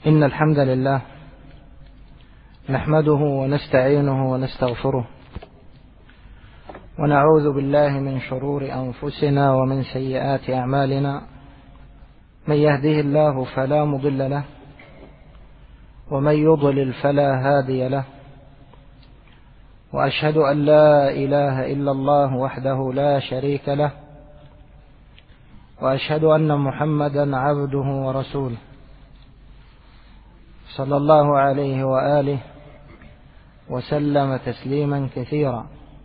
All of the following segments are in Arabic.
إن الحمد لله نحمده ونستعينه ونستغفره ونعوذ بالله من شرور أنفسنا ومن سيئات أعمالنا. من يهده الله فلا مضل له ومن يضلل فلا هادي له، وأشهد أن لا إله إلا الله وحده لا شريك له، وأشهد أن محمدا عبده ورسوله صلى الله عليه وآله وسلم تسليما كثيرا.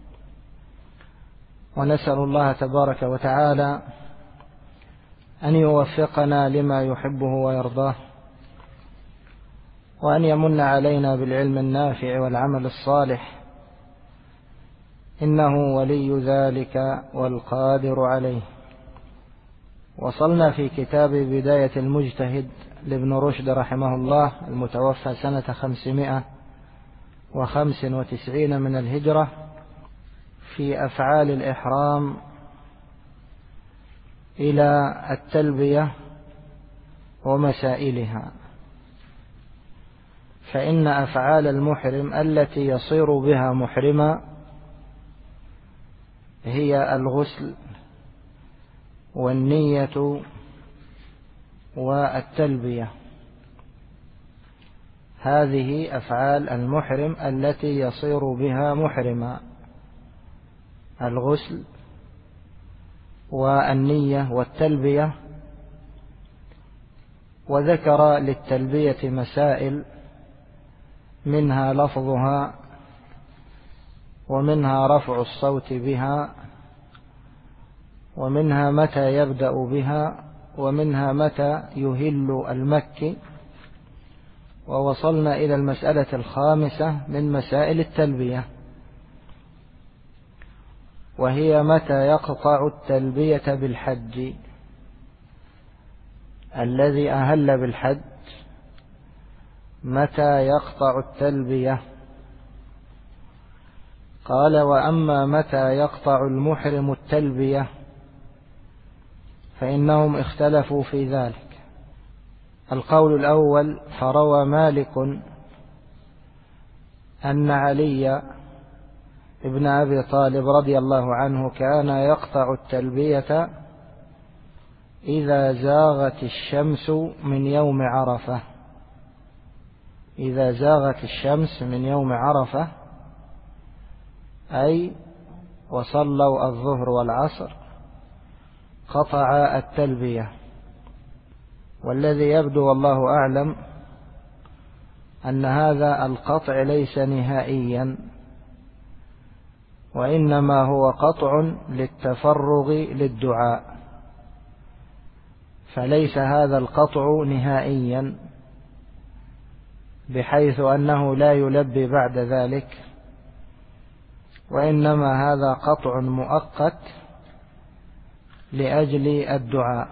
ونسأل الله تبارك وتعالى أن يوفقنا لما يحبه ويرضاه، وأن يمن علينا بالعلم النافع والعمل الصالح، إنه ولي ذلك والقادر عليه. وصلنا في كتاب بداية المجتهد لابن رشد رحمه الله المتوفى سنة 595 من الهجرة في أفعال الإحرام إلى التلبية ومسائلها. فإن أفعال المحرم التي يصير بها محرما هي الغسل والنية والتلبية. هذه أفعال المحرم التي يصير بها محرما: الغسل والنية والتلبية. وذكر للتلبية مسائل، منها لفظها، ومنها رفع الصوت بها، ومنها متى يبدأ بها، ومنها متى يهل المكي. ووصلنا إلى المسألة الخامسة من مسائل التلبية، وهي متى يقطع التلبية بالحج. الذي أهل بالحج متى يقطع التلبية؟ قال: وأما متى يقطع المحرم التلبية فإنهم اختلفوا في ذلك. القول الأول: فروى مالك أن علي ابن أبي طالب رضي الله عنه كان يقطع التلبية إذا زاغت الشمس من يوم عرفة. إذا زاغت الشمس من يوم عرفة، أي وصلوا الظهر والعصر، قطع التلبية. والذي يبدو والله أعلم أن هذا القطع ليس نهائيا، وإنما هو قطع للتفرغ للدعاء، فليس هذا القطع نهائيا بحيث أنه لا يلبي بعد ذلك، وإنما هذا قطع مؤقت لأجل الدعاء.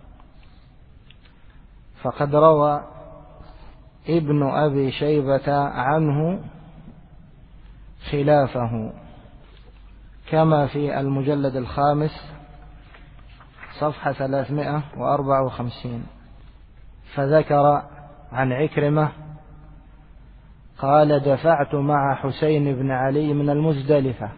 فقد روى ابن أبي شيبة عنه خلافه، كما في المجلد الخامس صفحة 354. فذكر عن عكرمة قال: دفعت مع حسين بن علي من المزدلفة،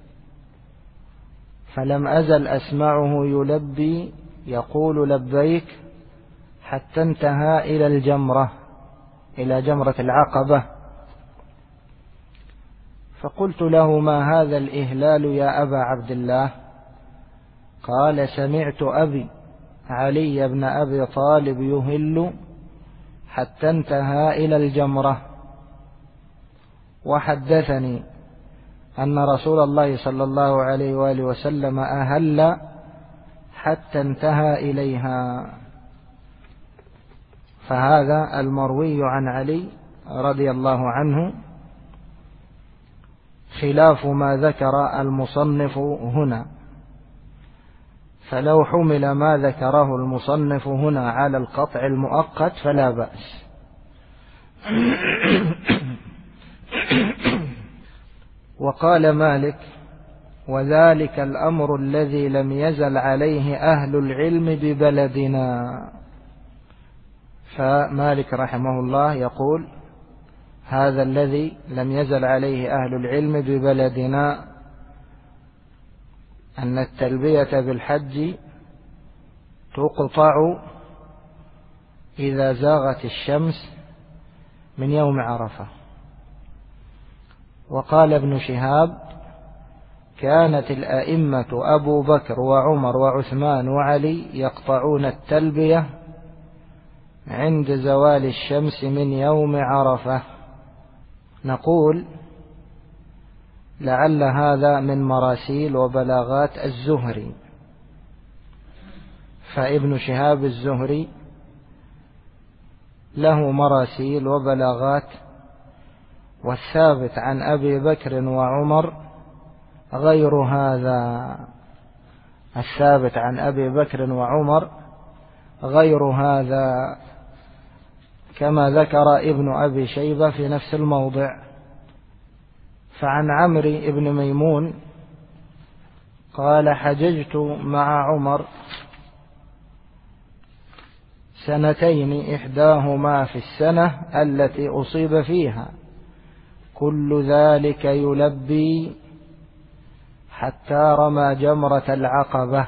فلم أزل أسمعه يلبي يقول لبيك حتى انتهى إلى الجمرة، إلى جمرة العقبة. فقلت له: ما هذا الإهلال يا أبا عبد الله؟ قال: سمعت أبي علي بن أبي طالب يهل حتى انتهى إلى الجمرة، وحدثني أن رسول الله صلى الله عليه وآله وسلم أهل حتى انتهى إليها. فهذا المروي عن علي رضي الله عنه خلاف ما ذكر المصنف هنا. فلو حمل ما ذكره المصنف هنا على القطع المؤقت فلا بأس. وقال مالك: وذلك الأمر الذي لم يزل عليه أهل العلم ببلدنا. فمالك رحمه الله يقول: هذا الذي لم يزل عليه أهل العلم ببلدنا، أن التلبية بالحج تقطع إذا زاغت الشمس من يوم عرفة. وقال ابن شهاب: كانت الأئمة أبو بكر وعمر وعثمان وعلي يقطعون التلبية عند زوال الشمس من يوم عرفة. نقول: لعل هذا من مراسيل وبلاغات الزهري، فابن شهاب الزهري له مراسيل وبلاغات، والثابت عن أبي بكر وعمر غير هذا. الثابت عن أبي بكر وعمر غير هذا، كما ذكر ابن أبي شيبة في نفس الموضع. فعن عمرو بن ميمون قال: حججت مع عمر سنتين، إحداهما في السنة التي أصيب فيها، كل ذلك يلبي حتى رمى جمرة العقبة.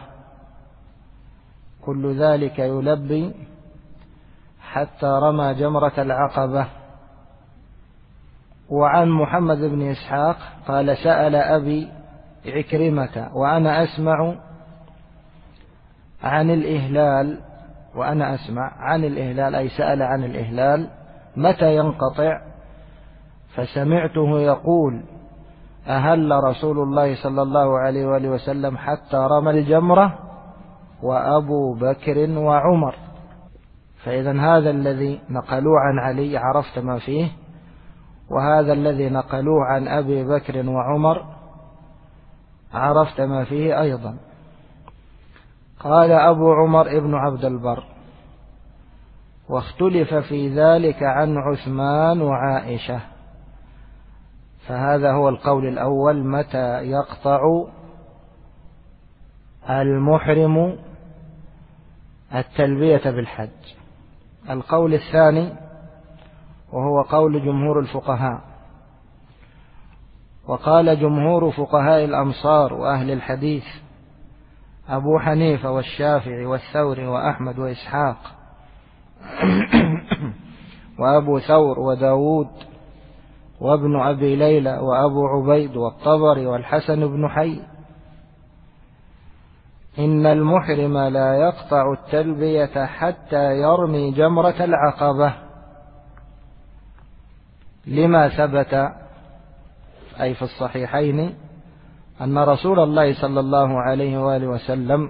كل ذلك يلبي حتى رمى جمرة العقبة. وعن محمد بن إسحاق قال: سأل أبي عكرمة وأنا أسمع عن الإهلال، وأنا أسمع عن الإهلال أي سأل عن الإهلال متى ينقطع، فسمعته يقول: أهل رسول الله صلى الله عليه وآله وسلم حتى رمى الجمرة وأبو بكر وعمر. فإذا هذا الذي نقلوه عن علي عرفت ما فيه، وهذا الذي نقلوه عن أبي بكر وعمر عرفت ما فيه أيضا. قال أبو عمر ابن عبد البر: واختلف في ذلك عن عثمان وعائشة. فهذا هو القول الأول: متى يقطع المحرم التلبية بالحج. القول الثاني وهو قول جمهور الفقهاء، وقال جمهور فقهاء الأمصار وأهل الحديث أبو حنيفة والشافعي والثوري وأحمد وإسحاق وأبو ثور وداود وابن أبي ليلى وأبو عبيد والطبري والحسن بن حي، إن المحرم لا يقطع التلبية حتى يرمي جمرة العقبة، لما ثبت أي في الصحيحين أن رسول الله صلى الله عليه وآله وسلم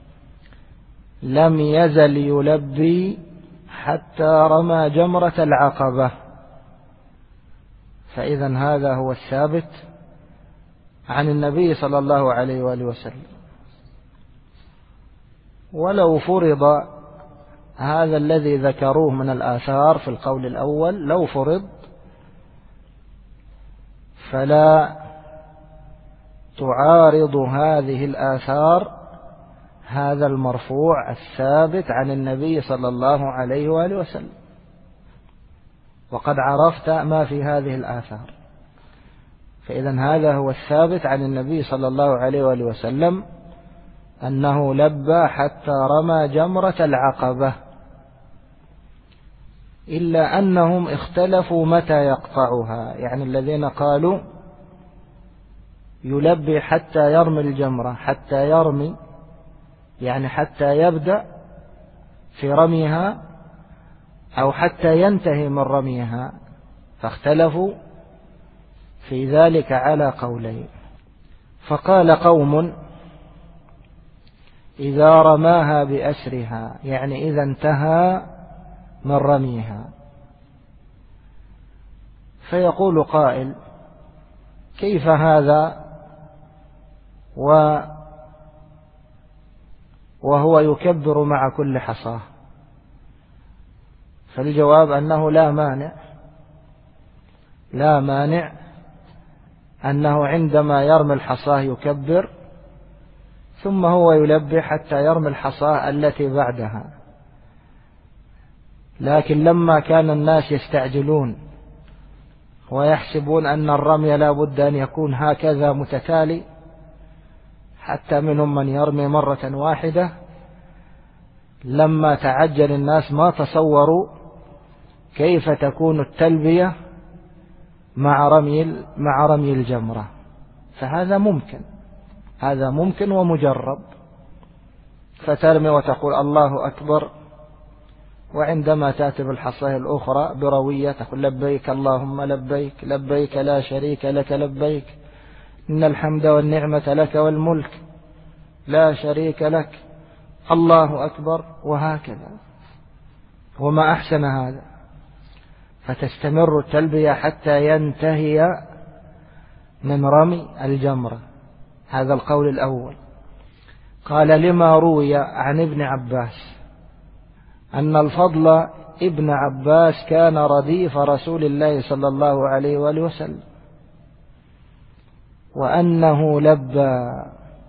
لم يزل يلبي حتى رمى جمرة العقبة. فإذا هذا هو الثابت عن النبي صلى الله عليه وآله وسلم. ولو فرض هذا الذي ذكروه من الآثار في القول الأول، لو فرض، فلا تعارض هذه الآثار هذا المرفوع الثابت عن النبي صلى الله عليه وآله وسلم. وقد عرفت ما في هذه الآثار، فإذا هذا هو الثابت عن النبي صلى الله عليه وآله وسلم أنه لبى حتى رمى جمرة العقبة، إلا أنهم اختلفوا متى يقطعها. يعني الذين قالوا يلبي حتى يرمي الجمرة، حتى يرمي يعني حتى يبدأ في رميها أو حتى ينتهي من رميها، فاختلفوا في ذلك على قولين. فقال قوم: إذا رماها بأسرها، يعني إذا انتهى من رميها. فيقول قائل: كيف هذا وهو يكبر مع كل حصاه؟ فالجواب أنه لا مانع أنه عندما يرمي الحصاه يكبر، ثم هو يلبي حتى يرمي الحصاه التي بعدها، لكن لما كان الناس يستعجلون ويحسبون أن الرمي لا بد أن يكون هكذا متتالي، حتى منهم من يرمي مرة واحدة، لما تعجل الناس ما تصوروا كيف تكون التلبية مع رمي الجمرة. فهذا ممكن، هذا ممكن ومجرب. فترمي وتقول الله أكبر، وعندما تأتي بالحصاة الأخرى بروية تقول لبيك اللهم لبيك، لبيك لا شريك لك لبيك، إن الحمد والنعمة لك والملك لا شريك لك، الله أكبر، وهكذا. وما أحسن هذا. فتستمر التلبية حتى ينتهي من رمي الجمرة. هذا القول الأول. قال لما روي عن ابن عباس أن الفضل ابن عباس كان رديف رسول الله صلى الله عليه وآله وسلم، وأنه لبى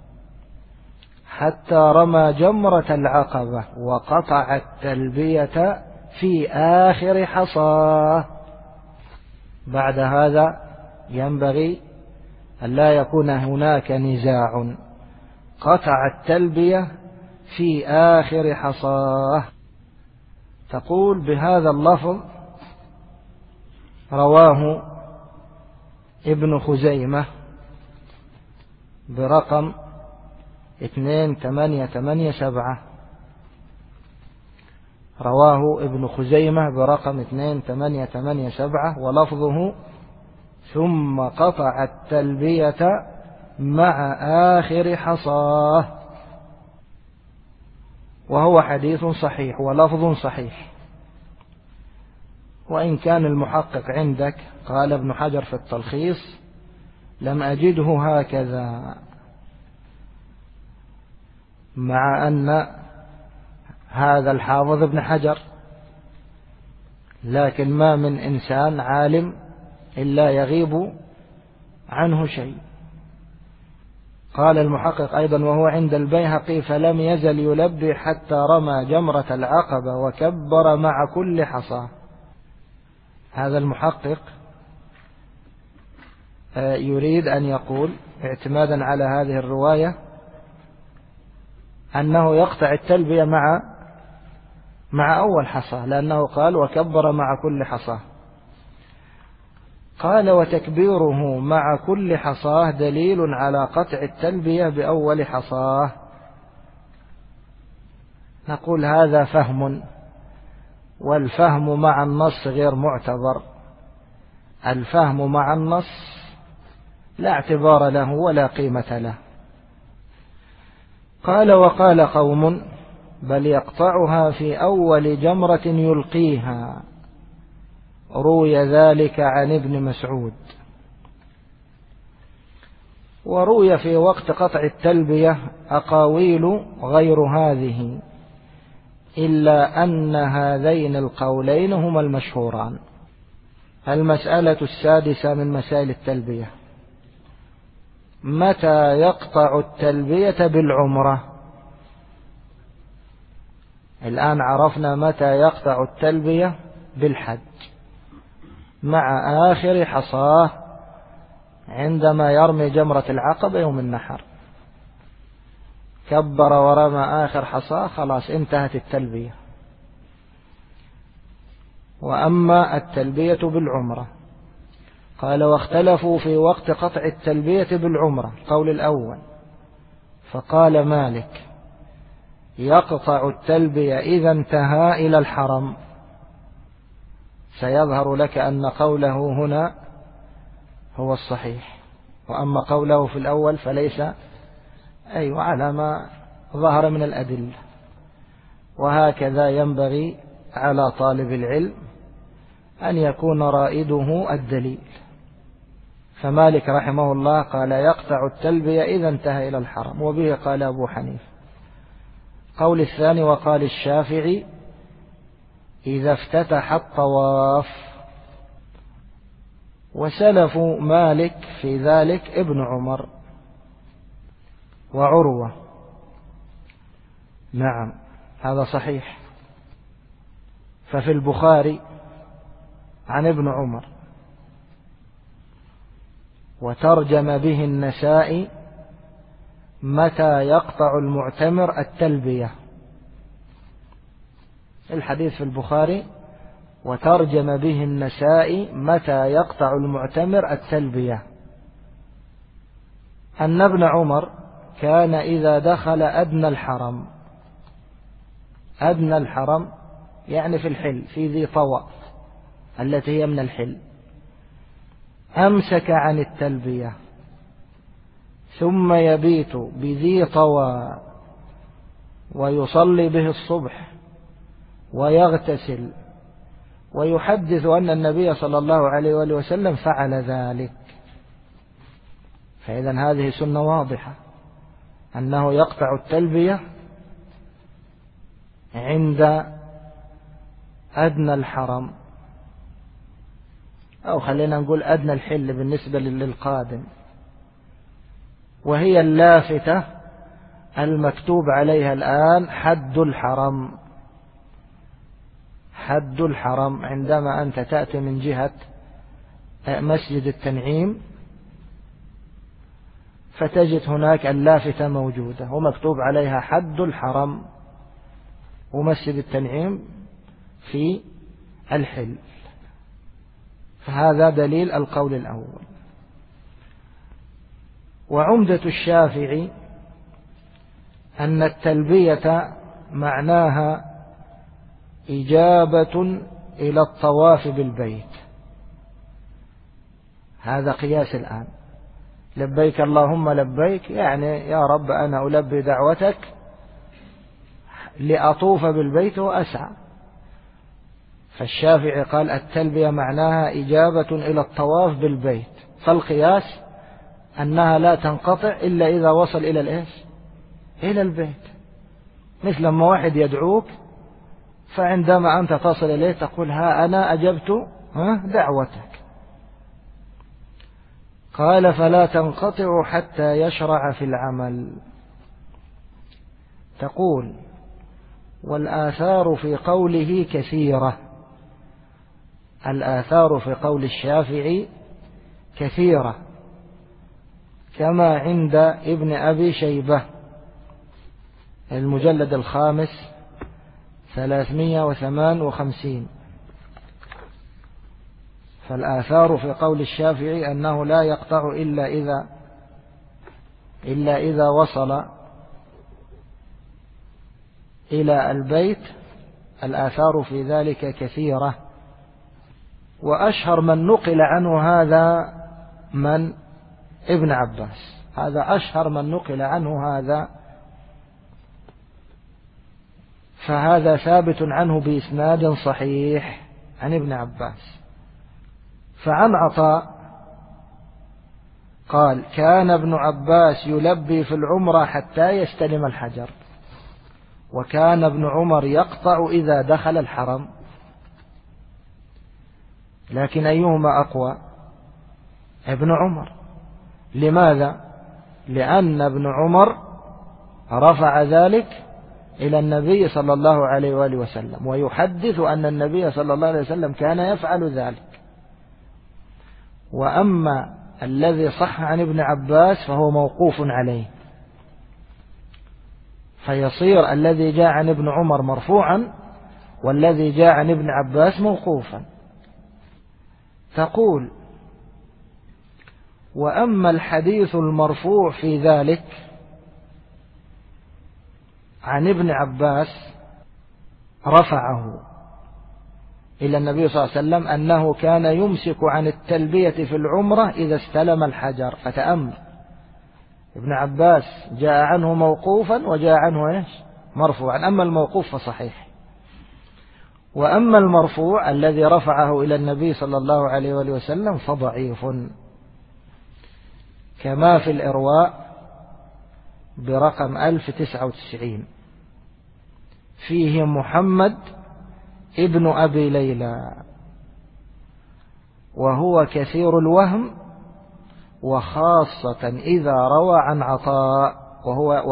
حتى رمى جمرة العقبة وقطع التلبية في آخر حصاه. بعد هذا ينبغي أن لا يكون هناك نزاع، قطع التلبية في آخر حصاه. تقول بهذا اللفظ رواه ابن خزيمة برقم 2887، رواه ابن خزيمة برقم 2887، ولفظه ثم قطع التلبية مع آخر حصاه، وهو حديث صحيح ولفظ صحيح. وإن كان المحقق عندك قال ابن حجر في التلخيص لم أجده هكذا، مع أن هذا الحافظ ابن حجر، لكن ما من إنسان عالم إلا يغيب عنه شيء. قال المحقق أيضا وهو عند البيهقي فلم يزل يلبي حتى رمى جمرة العقبة وكبر مع كل حصى. هذا المحقق يريد أن يقول اعتمادا على هذه الرواية أنه يقطع التلبية مع أول حصى، لأنه قال وكبر مع كل حصى. قال وتكبيره مع كل حصاه دليل على قطع التلبية بأول حصاه. نقول هذا فهم، والفهم مع النص غير معتبر. الفهم مع النص لا اعتبار له ولا قيمة له. قال وقال قوم بل يقطعها في أول جمرة يلقيها، روي ذلك عن ابن مسعود. وروي في وقت قطع التلبية أقاويل غير هذه، إلا أن هذين القولين هما المشهوران. المسألة السادسة من مسائل التلبية: متى يقطع التلبية بالعمرة؟ الآن عرفنا متى يقطع التلبية بالحج، مع آخر حصاه عندما يرمي جمرة العقبة يوم النحر، كبر ورمى آخر حصاه، خلاص انتهت التلبية. وأما التلبية بالعمرة قال واختلفوا في وقت قطع التلبية بالعمرة. القول الأول فقال مالك يقطع التلبية إذا انتهى إلى الحرم. سيظهر لك أن قوله هنا هو الصحيح، وأما قوله في الأول فليس على ما ظهر من الأدلة. وهكذا ينبغي على طالب العلم أن يكون رائده الدليل. فمالك رحمه الله قال يقطع التلبية إذا انتهى إلى الحرم، وبه قال أبو حنيفة. قول الثاني وقال الشافعي إذا افتتح الطواف. وسلف مالك في ذلك ابن عمر وعروة. نعم هذا صحيح. ففي البخاري عن ابن عمر: وترجم به النسائي: متى يقطع المعتمر التلبية. الحديث في البخاري: وترجم به النسائي: متى يقطع المعتمر التلبية. أن ابن عمر كان إذا دخل أدنى الحرم، أدنى الحرم يعني في الحل، في ذي طوى التي هي من الحل، أمسك عن التلبية، ثم يبيت بذي طوى ويصلي به الصبح ويغتسل ويحدث أن النبي صلى الله عليه وآله وسلم فعل ذلك. فإذا هذه سنة واضحة أنه يقطع التلبية عند أدنى الحرم، أو خلينا نقول أدنى الحل بالنسبة للقادم، وهي اللافتة المكتوب عليها الآن حد الحرم. حد الحرم عندما أنت تأتي من جهة مسجد التنعيم فتجد هناك اللافتة موجودة ومكتوب عليها حد الحرم، ومسجد التنعيم في الحل. فهذا دليل القول الأول. وعمدة الشافعي أن التلبية معناها إجابة إلى الطواف بالبيت. هذا قياس الآن: لبيك اللهم لبيك، يعني يا رب أنا ألبي دعوتك لأطوف بالبيت وأسعى. فالشافعي قال التلبية معناها إجابة إلى الطواف بالبيت، فالقياس أنها لا تنقطع إلا إذا وصل إلى الإيش؟ إلى البيت. مثل لما واحد يدعوك فعندما أنت تصل إليه تقول: ها أنا أجبت دعوتك. قال: فلا تنقطع حتى يشرع في العمل. تقول: والآثار في قوله كثيرة. الآثار في قول الشافعي كثيرة، كما عند ابن أبي شيبة المجلد 5 358. فالآثار في قول الشافعي أنه لا يقطع إلا إذا وصل إلى البيت. الآثار في ذلك كثيرة، وأشهر من نقل عنه هذا من ابن عباس. هذا أشهر من نقل عنه هذا، فهذا ثابت عنه بإسناد صحيح عن ابن عباس. فعن عطاء قال: كان ابن عباس يلبي في العمرة حتى يستلم الحجر، وكان ابن عمر يقطع إذا دخل الحرم. لكن أيهما أقوى؟ ابن عمر. لماذا؟ لأن ابن عمر رفع ذلك إلى النبي صلى الله عليه وآله وسلم، ويحدث أن النبي صلى الله عليه وسلم كان يفعل ذلك. وأما الذي صح عن ابن عباس فهو موقوف عليه، فيصير الذي جاء عن ابن عمر مرفوعا والذي جاء عن ابن عباس موقوفا. تقول: وأما الحديث المرفوع في ذلك عن ابن عباس رفعه إلى النبي صلى الله عليه وسلم أنه كان يمسك عن التلبية في العمرة إذا استلم الحجر. فتأمل، ابن عباس جاء عنه موقوفا وجاء عنه مرفوعا. أما الموقوف فصحيح، وأما المرفوع الذي رفعه إلى النبي صلى الله عليه وآله وسلم فضعيف، كما في الإرواء برقم 1099 فيه محمد ابن أبي ليلى، وهو كثير الوهم، وخاصة إذا روى عن عطاء،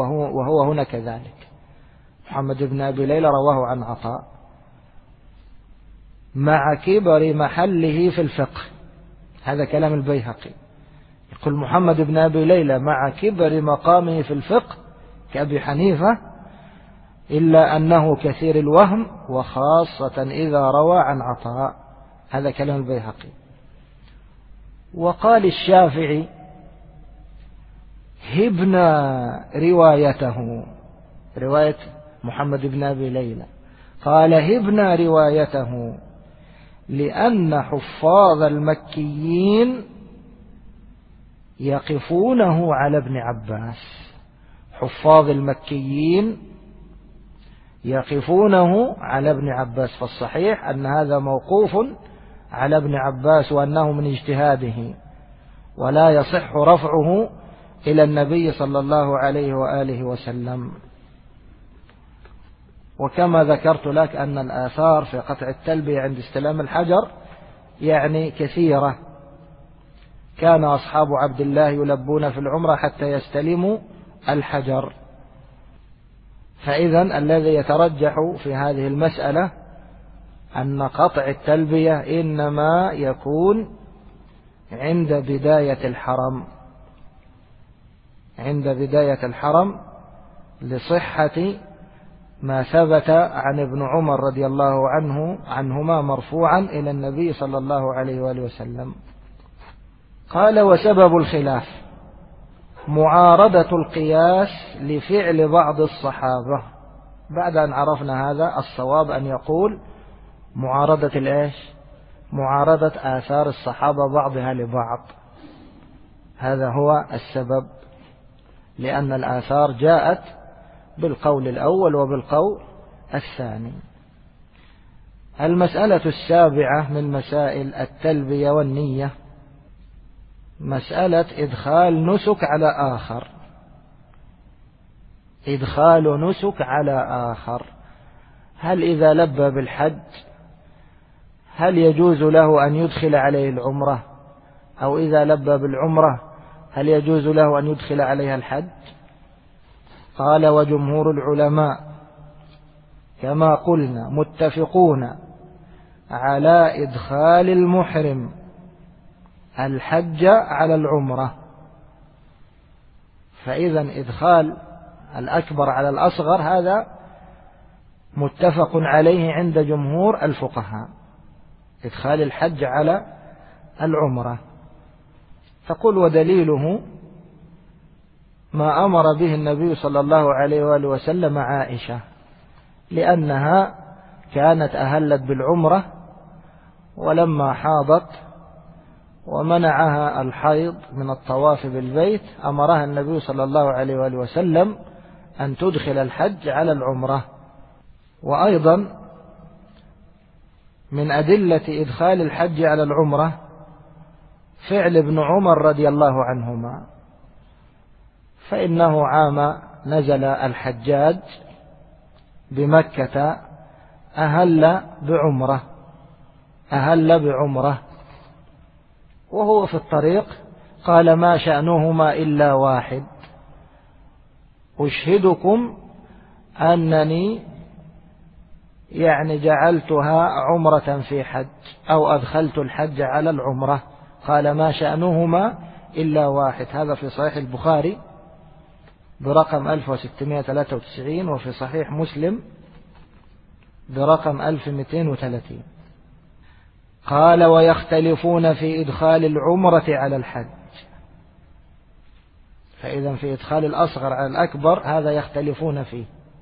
وهو هنا كذلك. محمد ابن أبي ليلى رواه عن عطاء. مع كبر محله في الفقه. هذا كلام البيهقي. يقول محمد بن أبي ليلى مع كبر مقامه في الفقه كأبي حنيفة، إلا أنه كثير الوهم وخاصة إذا روى عن عطاء. هذا كلام البيهقي. وقال الشافعي هبنا روايته، رواية محمد بن أبي ليلى، قال هبنا روايته لأن حفاظ المكيين يقفونه على ابن عباس. حفاظ المكيين يقفونه على ابن عباس، فالصحيح أن هذا موقوف على ابن عباس وأنه من اجتهاده، ولا يصح رفعه إلى النبي صلى الله عليه وآله وسلم. وكما ذكرت لك أن الآثار في قطع التلبية عند استلام الحجر يعني كثيرة. كان أصحاب عبد الله يلبون في العمرة حتى يستلموا الحجر. فإذا الذي يترجح في هذه المسألة أن قطع التلبية إنما يكون عند بداية الحرم، عند بداية الحرم، لصحة ما ثبت عن ابن عمر رضي الله عنهما مرفوعا إلى النبي صلى الله عليه وآله وسلم. قال وسبب الخلاف معارضة القياس لفعل بعض الصحابة. بعد أن عرفنا هذا، الصواب أن يقول معارضة الإيش؟ معارضة آثار الصحابة بعضها لبعض. هذا هو السبب، لأن الآثار جاءت بالقول الأول وبالقول الثاني. المسألة السابعة من مسائل التلبية والنية مسألة إدخال نسك على آخر. إدخال نسك على آخر، هل إذا لبى بالحج هل يجوز له أن يدخل عليه العمرة، أو إذا لبى بالعمرة هل يجوز له أن يدخل عليها الحج؟ قال وجمهور العلماء كما قلنا متفقون على إدخال المحرم الحج على العمرة. فإذا إدخال الأكبر على الأصغر هذا متفق عليه عند جمهور الفقهاء، إدخال الحج على العمرة. تقول ودليله ما أمر به النبي صلى الله عليه وآله وسلم عائشة، لأنها كانت أهلت بالعمرة، ولما حاضت ومنعها الحيض من الطواف بالبيت أمرها النبي صلى الله عليه وآله وسلم أن تدخل الحج على العمرة. وأيضا من أدلة إدخال الحج على العمرة فعل ابن عمر رضي الله عنهما، فإنه عام نزل الحجاج بمكة أهل بعمرة، وهو في الطريق قال ما شأنهما إلا واحد، أشهدكم أنني يعني جعلتها عمرة في حج، أو أدخلت الحج على العمرة. قال ما شأنهما إلا واحد. هذا في صحيح البخاري برقم 1693، وفي صحيح مسلم برقم 1230. قال ويختلفون في إدخال العمرة على الحج. فإذا في إدخال الأصغر على الأكبر هذا يختلفون فيه،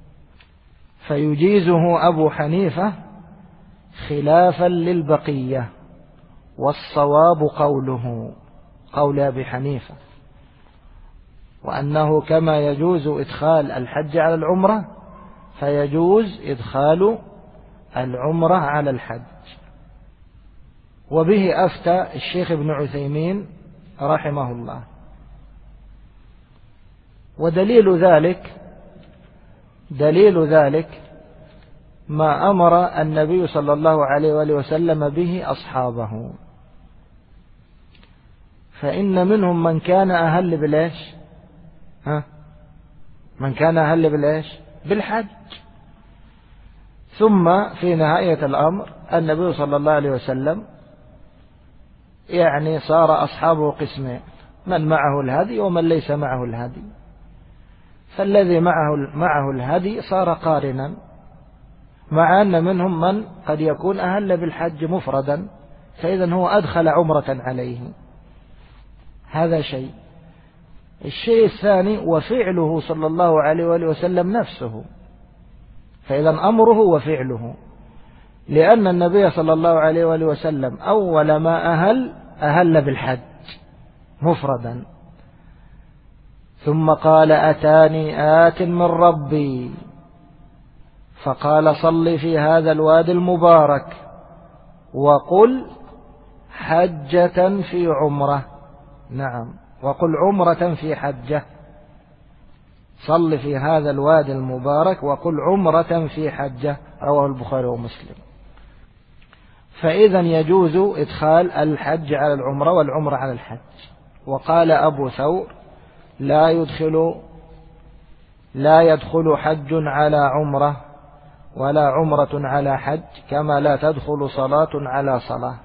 فيجيزه أبو حنيفة خلافا للبقية، والصواب قول أبي حنيفة، وأنه كما يجوز إدخال الحج على العمرة فيجوز إدخال العمرة على الحج. وبه أفتى الشيخ ابن عثيمين رحمه الله. ودليل ذلك ما أمر النبي صلى الله عليه وآله وسلم به أصحابه، فإن منهم من كان أهل بالإيش؟ من كان أهل بالإيش؟ بالحج، ثم في نهاية الأمر النبي صلى الله عليه وسلم يعني صار أصحابه قسمين، من معه الهدي ومن ليس معه الهدي. فالذي معه الهدي صار قارنا، مع أن منهم من قد يكون أهل بالحج مفردا، فإذا هو أدخل عمرة عليه. هذا شيء. الشيء الثاني وفعله صلى الله عليه وآله وسلم نفسه، فإذا أمره وفعله، لأن النبي صلى الله عليه وآله وسلم أول ما أهل بالحج مفردا، ثم قال أتاني آت من ربي فقال صل في هذا الوادي المبارك وقل حجة في عمرة. نعم، وقل عمرة في حجة. صل في هذا الوادي المبارك وقل عمرة في حجة، رواه البخاري ومسلم. فإذا يجوز إدخال الحج على العمرة والعمرة على الحج. وقال أبو ثور لا يدخل حج على عمرة ولا عمرة على حج، كما لا تدخل صلاة على صلاة.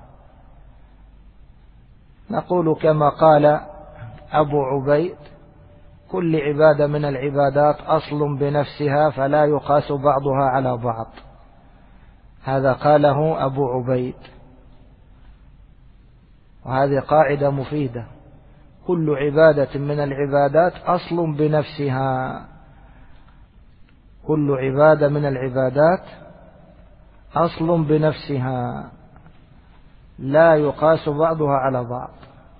نقول كما قال أبو عبيد كل عبادة من العبادات أصل بنفسها فلا يقاس بعضها على بعض. هذا قاله أبو عبيد، وهذه قاعدة مفيدة. كل عبادة من العبادات أصل بنفسها، كل عبادة من العبادات أصل بنفسها لا يقاس بعضها على بعض.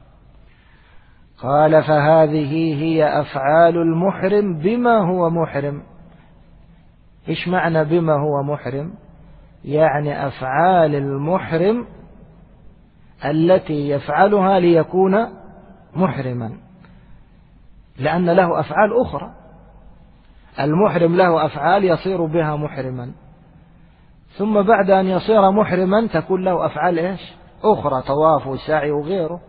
قال فهذه هي أفعال المحرم بما هو محرم. إيش معنى بما هو محرم؟ يعني أفعال المحرم التي يفعلها ليكون محرما، لأن له أفعال أخرى. المحرم له أفعال يصير بها محرما، ثم بعد أن يصير محرما تكون له أفعال إيش أخرى، طواف وسعي وغيره.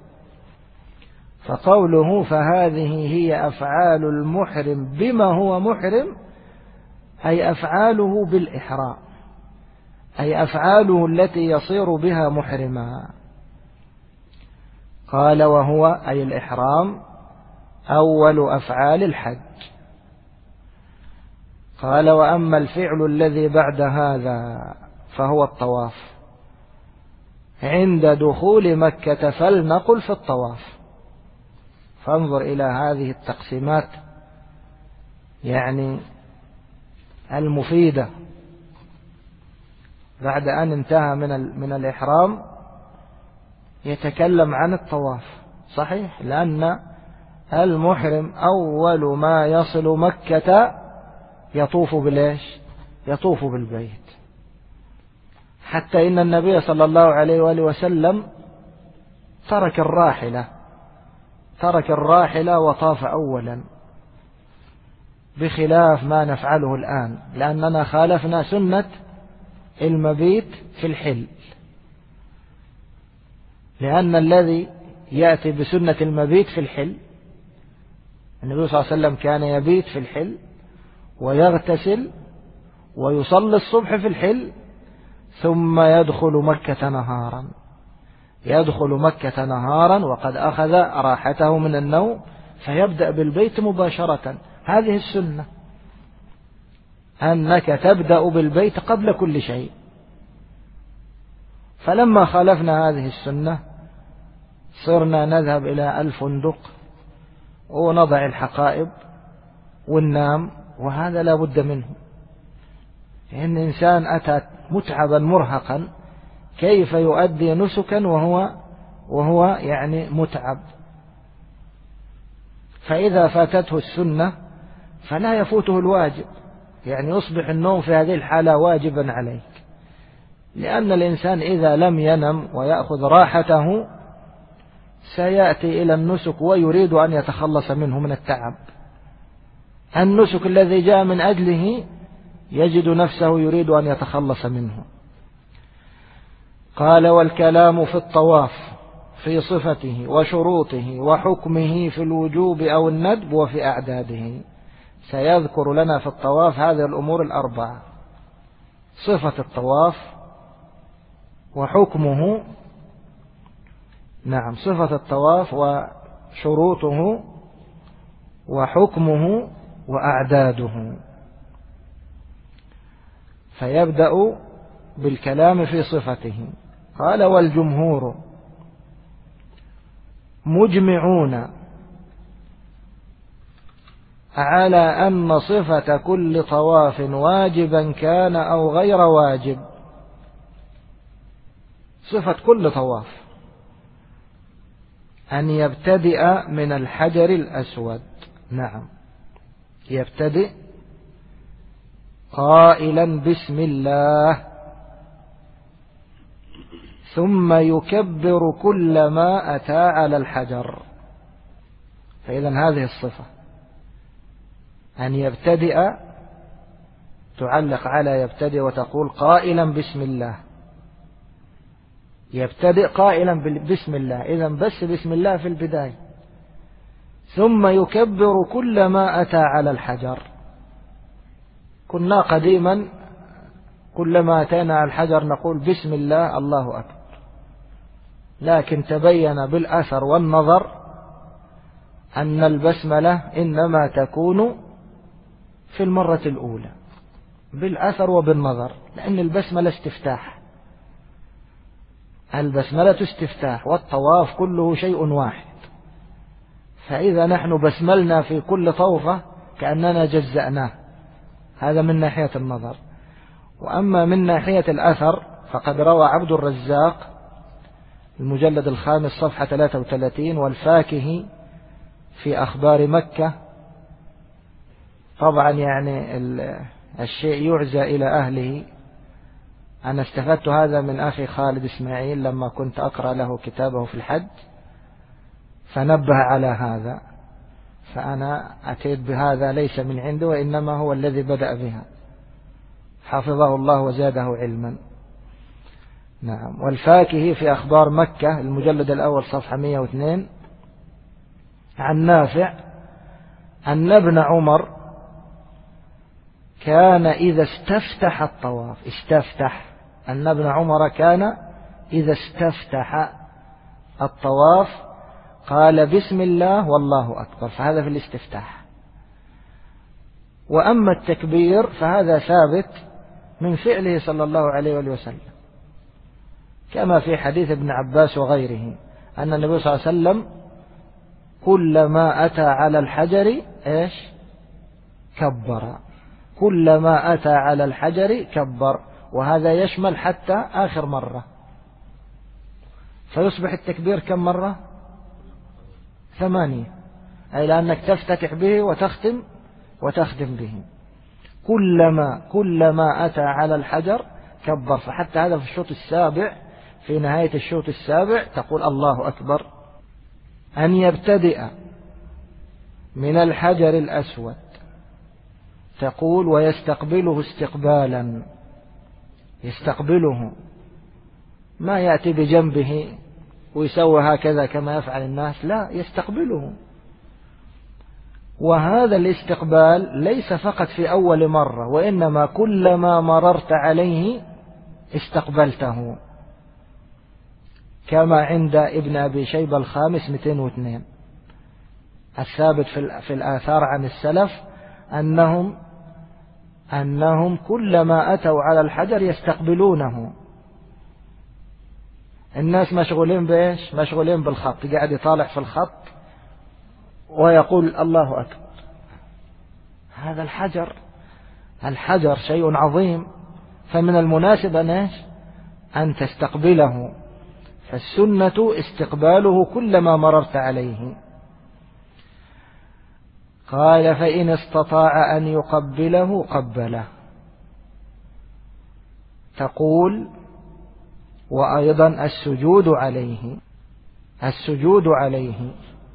فقوله فهذه هي أفعال المحرم بما هو محرم، أي أفعاله بالإحرام، أي أفعاله التي يصير بها محرما. قال وهو أي الإحرام أول أفعال الحج. قال وأما الفعل الذي بعد هذا فهو الطواف. عند دخول مكة فلنقل في الطواف. فانظر إلى هذه التقسيمات يعني المفيدة. بعد أن انتهى من الإحرام يتكلم عن الطواف، صحيح، لأن المحرم أول ما يصل مكة يطوف بالإيش؟ يطوف بالبيت. حتى إن النبي صلى الله عليه وآله وسلم ترك الراحلة وطاف أولا، بخلاف ما نفعله الآن، لأننا خالفنا سنة المبيت في الحل. لأن الذي يأتي بسنة المبيت في الحل، النبي صلى الله عليه وسلم كان يبيت في الحل ويغتسل ويصلي الصبح في الحل، ثم يدخل مكة نهارا وقد أخذ راحته من النوم، فيبدأ بالبيت مباشرة. هذه السنة، أنك تبدأ بالبيت قبل كل شيء. فلما خالفنا هذه السنة صرنا نذهب إلى الفندق ونضع الحقائب وننام، وهذا لا بد منه. لأن إنسان أتى متعبا مرهقا، كيف يؤدي نسكا وهو يعني متعب؟ فإذا فاتته السنة فلا يفوته الواجب، يعني يصبح النوم في هذه الحالة واجبا عليك. لأن الإنسان إذا لم ينم ويأخذ راحته سيأتي إلى النسك ويريد أن يتخلص منه من التعب. النسك الذي جاء من أجله يجد نفسه يريد أن يتخلص منه. قال والكلام في الطواف في صفته وشروطه وحكمه في الوجوب أو الندب وفي أعداده. سيذكر لنا في الطواف هذه الأمور الأربعة. صفة الطواف وحكمه. نعم، صفة الطواف وشروطه وحكمه وأعداده. فيبدأ بالكلام في صفته. قال: والجمهور مجمعون على أن صفة كل طواف واجبا كان أو غير واجب. صفة كل طواف أن يبتدئ من الحجر الأسود. نعم، يبتدئ قائلا بسم الله، ثم يكبر كلما أتى على الحجر. فإذا هذه الصفة أن يبتدئ، تعلق على يبتدئ وتقول قائلا بسم الله. يبتدئ قائلا بسم الله، إذا بس بسم الله في البداية. ثم يكبر كلما أتى على الحجر. كنا قديما كلما أتينا على الحجر نقول بسم الله الله أكبر، لكن تبين بالأثر والنظر أن البسملة إنما تكون في المرة الأولى بالأثر وبالنظر، لأن البسملة استفتاح. البسملة استفتاح، والطواف كله شيء واحد. فإذا نحن بسملنا في كل طوفة كأننا جزأناه. هذا من ناحية النظر. وأما من ناحية الأثر فقد روى عبد الرزاق المجلد 5 صفحة 33 والفاكهي في أخبار مكة. طبعا يعني الشيء يعزى إلى أهله. أنا استفدت هذا من أخي خالد إسماعيل لما كنت أقرأ له كتابه في الحج، فنبه على هذا، فأنا أتيت بهذا ليس من عنده، وإنما هو الذي بدأ بها، حفظه الله وزاده علما. نعم. والفاكهي في أخبار مكة المجلد الأول صفحة 102 عن نافع أن ابن عمر كان إذا استفتح الطواف، استفتح، أن ابن عمر كان إذا استفتح الطواف قال بسم الله والله أكبر، فهذا في الاستفتاح. وأما التكبير فهذا ثابت من فعله صلى الله عليه وسلم، كما في حديث ابن عباس وغيره أن النبي صلى الله عليه وسلم كلما أتى على الحجر إيش؟ كبر. كلما أتى على الحجر كبر، وهذا يشمل حتى آخر مرة. فيصبح التكبير كم مرة؟ 8، أي لأنك تفتتح به وتختم به. كلما أتى على الحجر كبر. فحتى هذا في الشوط السابع، في نهاية الشوط السابع تقول الله أكبر. أن يبتدئ من الحجر الأسود، تقول ويستقبله استقبالا، يستقبله، ما يأتي بجنبه ويسوي هكذا كما يفعل الناس، لا، يستقبله. وهذا الاستقبال ليس فقط في أول مرة، وإنما كلما مررت عليه استقبلته، كما عند ابن أبي شيبة الخامس 202. الثابت في الآثار عن السلف أنهم كلما أتوا على الحجر يستقبلونه. الناس مشغولين بإيش؟ مشغولين بالخط، قاعد يطالع في الخط ويقول الله أكبر. هذا الحجر شيء عظيم، فمن المناسب أن تستقبله. فالسنة استقباله كلما مررت عليه. قال فإن استطاع أن يقبله قبله. تقول وأيضا السجود عليه.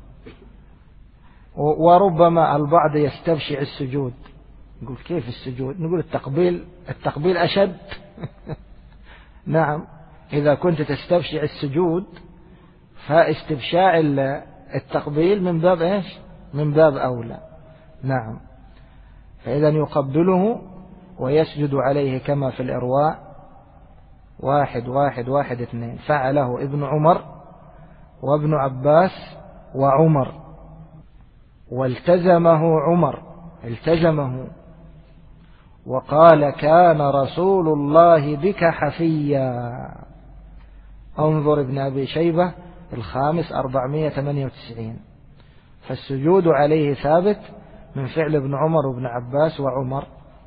وربما البعض يستبشع السجود، يقول كيف السجود؟ نقول التقبيل أشد. نعم، إذا كنت تستبشع السجود فاستبشاع التقبيل من باب إيش؟ من باب أولى. نعم. فإذا يقبله ويسجد عليه كما في الإرواء 1-1-1-2. فعله ابن عمر وابن عباس وعمر، والتزمه عمر، التزمه وقال كان رسول الله بك حفيا. انظر ابن أبي شيبة 498. فالسجود عليه ثابت من فعل ابن عمر وابن عباس وعمر.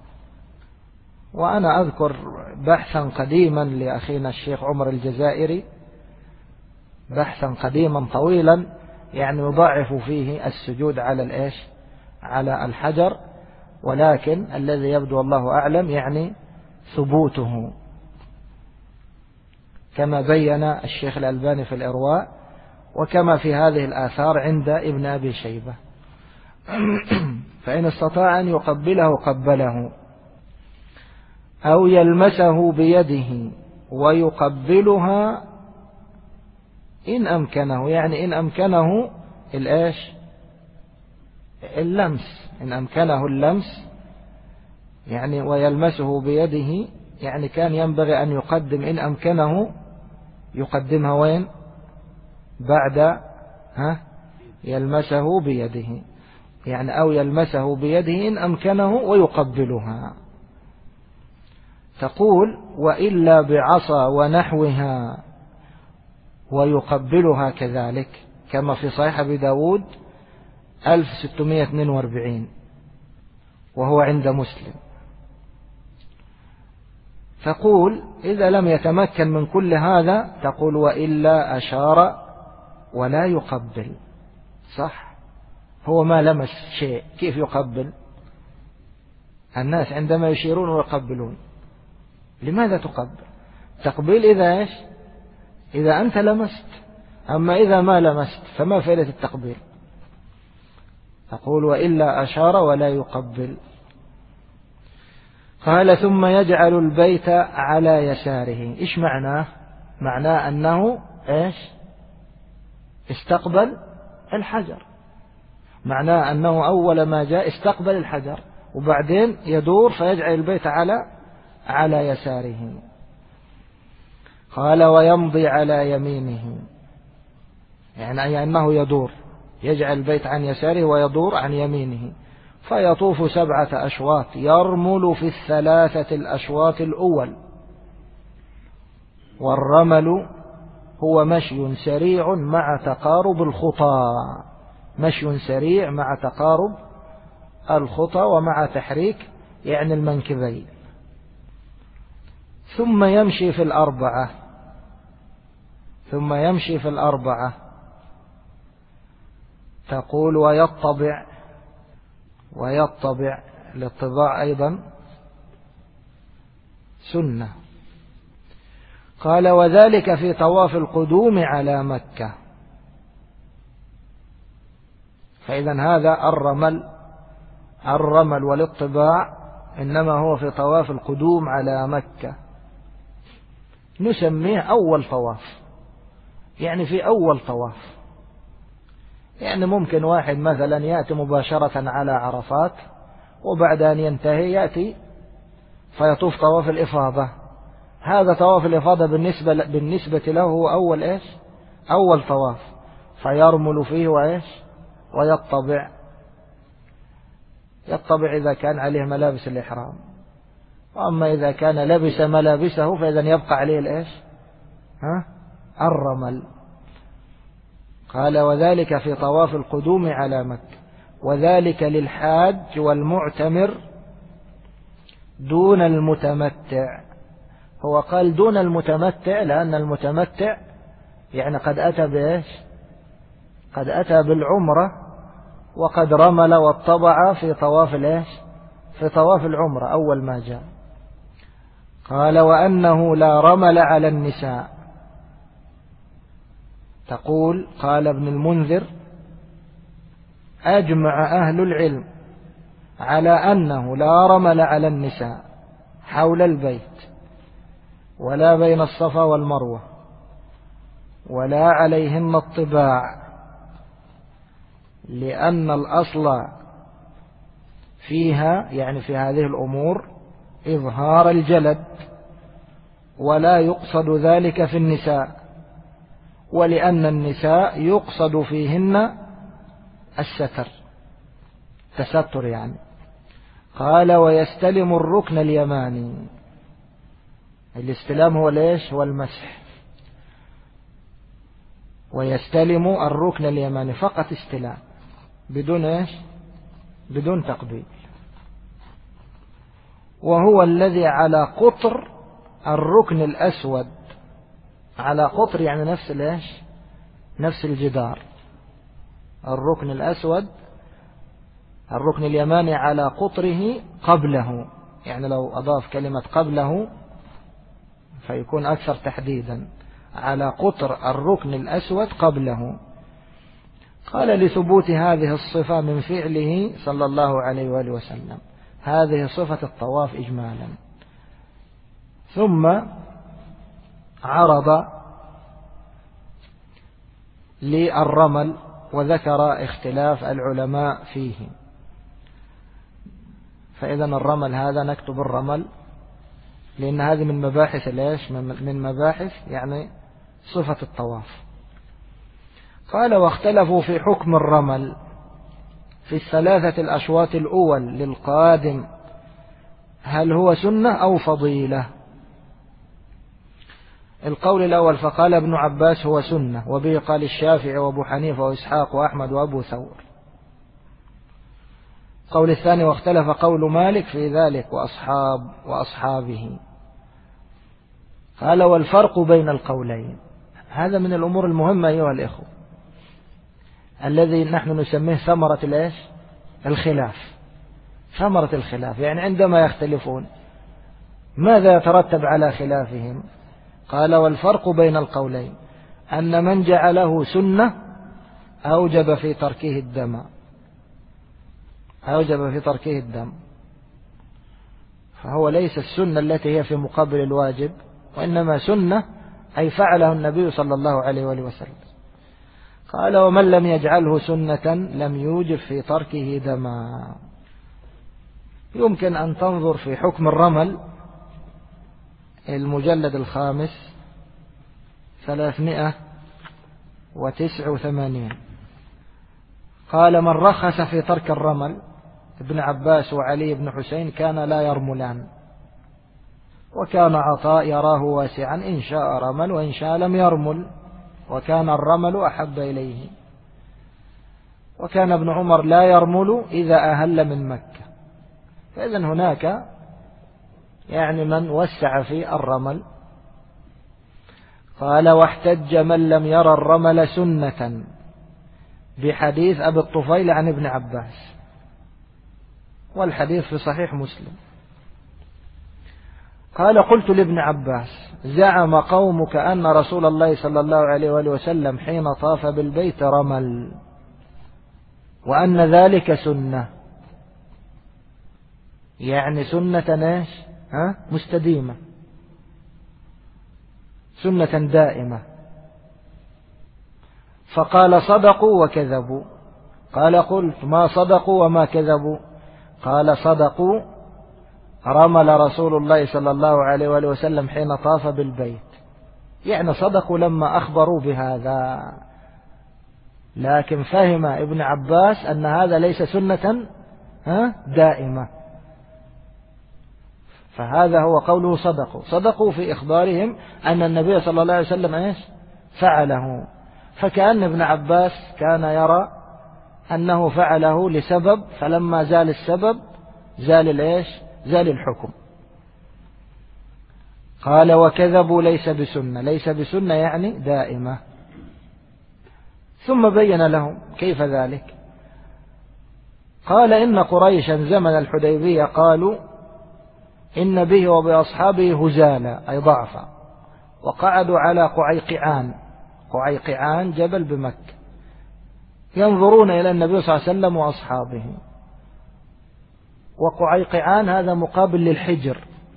وأنا أذكر بحثا قديما لأخينا الشيخ عمر الجزائري، بحثا قديما طويلا يعني يضاعف فيه السجود على على الحجر، ولكن الذي يبدو الله أعلم يعني ثبوته كما بين الشيخ الألباني في الإرواء، وكما في هذه الآثار عند ابن أبي شيبة. فإن استطاع أن يقبله قبله، أو يلمسه بيده ويقبلها إن أمكنه، يعني إن أمكنه اللمس، إن أمكنه اللمس يعني ويلمسه بيده، يعني كان ينبغي أن يقدم إن أمكنه، يقدمها وين؟ بعد يلمسه بيده، يعني أو يلمسه بيده إن أمكنه ويقبلها. تقول وإلا بعصا ونحوها ويقبلها كذلك، كما في صحيح أبي داود 1642 وهو عند مسلم. تقول إذا لم يتمكن من كل هذا، تقول وإلا أشار ولا يقبل. صح، هو ما لمس شيء، كيف يقبل؟ الناس عندما يشيرون ويقبلون، لماذا تقبل؟ تقبيل إذا إذا أنت لمست، أما إذا ما لمست فما فائدة التقبيل؟ تقول وإلا أشار ولا يقبل. قال ثم يجعل البيت على يساره. إيش معناه؟ معناه أنه استقبل الحجر، معناه أنه أول ما جاء استقبل الحجر، وبعدين يدور فيجعل البيت على يساره. قال ويمضي على يمينه، يعني أنه يدور، يجعل البيت عن يساره ويدور عن يمينه، فيطوف 7 أشواط يرمل في 3 الأشواط الأول. والرمل هو مشي سريع مع تقارب الخطى، مشي سريع مع تقارب الخطى ومع تحريك يعني المنكبين. ثم يمشي في 4، ثم يمشي في 4. تقول ويطبع الاطباع أيضا سنة. قال وذلك في طواف القدوم على مكة. فإذا هذا الرمل والاطباع إنما هو في طواف القدوم على مكة، نسميه أول طواف، يعني في أول طواف. يعني ممكن واحد مثلا يأتي مباشرة على عرفات، وبعد أن ينتهي يأتي فيطوف طواف الإفاضة. هذا طواف الإفاضة بالنسبة له هو أول طواف، فيرمل فيه ويطبع. يطبع إذا كان عليه ملابس الإحرام، وأما إذا كان لبس ملابسه فإذا يبقى عليه الرمل. قال وذلك في طواف القدوم على مكة، وذلك للحاج والمعتمر دون المتمتع. هو قال دون المتمتع لأن المتمتع يعني قد أتى قد أتى بالعمرة وقد رمل والطبع في طواف العمرة أول ما جاء. قال وأنه لا رمل على النساء. تقول قال ابن المنذر أجمع أهل العلم على أنه لا رمل على النساء حول البيت ولا بين الصفا والمروة ولا عليهن الطباع، لأن الأصل فيها يعني في هذه الأمور إظهار الجلد، ولا يقصد ذلك في النساء، ولأن النساء يقصد فيهن الستر، تستر يعني. قال ويستلم الركن اليماني. الاستلام هو ليش؟ هو المسح. ويستلم الركن اليماني فقط استلام، بدون ايش؟ بدون تقبيل. وهو الذي على قطر الركن الأسود. على قطر يعني نفس الايش؟ نفس الجدار. الركن الأسود، الركن اليماني على قطره قبله، يعني لو أضاف كلمة قبله فيكون أكثر تحديدا. على قطر الركن الأسود قبله. قال لثبوت هذه الصفة من فعله صلى الله عليه وآله وسلم. هذه صفة الطواف إجمالا. ثم عرض للرمل وذكر اختلاف العلماء فيه. فإذا الرمل هذا نكتب الرمل، لأن هذه من مباحث ليش؟ من مباحث يعني صفة الطواف. قال واختلفوا في حكم الرمل في الثلاثة الأشواط الأول للقادم، هل هو سنة أو فضيلة؟ القول الأول فقال ابن عباس هو سنة، وبه قال الشافعي وابو حنيفة وإسحاق وأحمد وأبو ثور. القول الثاني واختلف قول مالك في ذلك وأصحابه. قال والفرق بين القولين. هذا من الأمور المهمة أيها الإخوة، الذي نحن نسميه ثمرة الإيش؟ الخلاف. ثمرة الخلاف يعني عندما يختلفون ماذا يترتب على خلافهم؟ قال والفرق بين القولين أن من جعله سنة أوجب في تركه الدم. أوجب في تركه الدم، فهو ليس السنة التي هي في مقابل الواجب، وإنما سنة أي فعله النبي صلى الله عليه وآله وسلم. قال ومن لم يجعله سنة لم يوجب في تركه دما. يمكن أن تنظر في حكم الرمل المجلد 5 389. قال من رخص في ترك الرمل ابن عباس وعلي بن حسين كان لا يرملان، وكان عطاء يراه واسعا إن شاء رمل وإن شاء لم يرمل، وكان الرمل أحب إليه. وكان ابن عمر لا يرمل إذا أهل من مكة. فإذا هناك يعني من وسع في الرمل. قال واحتج من لم يرى الرمل سنة بحديث أبي الطفيل عن ابن عباس، والحديث في صحيح مسلم. قال قلت لابن عباس زعم قومك أن رسول الله صلى الله عليه وآله وسلم حين طاف بالبيت رمل، وأن ذلك سنة، يعني سنة ايش؟ مستديمة، سنة دائمة. فقال صدقوا وكذبوا. قال قلت ما صدقوا وما كذبوا؟ قال صدقوا رمل رسول الله صلى الله عليه وآله وسلم حين طاف بالبيت، يعني صدقوا لما أخبروا بهذا. لكن فهم ابن عباس أن هذا ليس سنة دائمة، فهذا هو قوله صدقوا في إخبارهم أن النبي صلى الله عليه وسلم فعله. فكأن ابن عباس كان يرى أنه فعله لسبب، فلما زال السبب زال الحكم. قال وكذبوا ليس بسنة. ليس بسنة يعني دائمة. ثم بين لهم كيف ذلك. قال إن قريشا زمن الحديبية قالوا إن به وبأصحابه هزالا أي ضعفا، وقعدوا على قعيقعان جبل بمكة ينظرون إلى النبي صلى الله عليه وسلم وأصحابه. وقعيقعان هذا مقابل للحجر.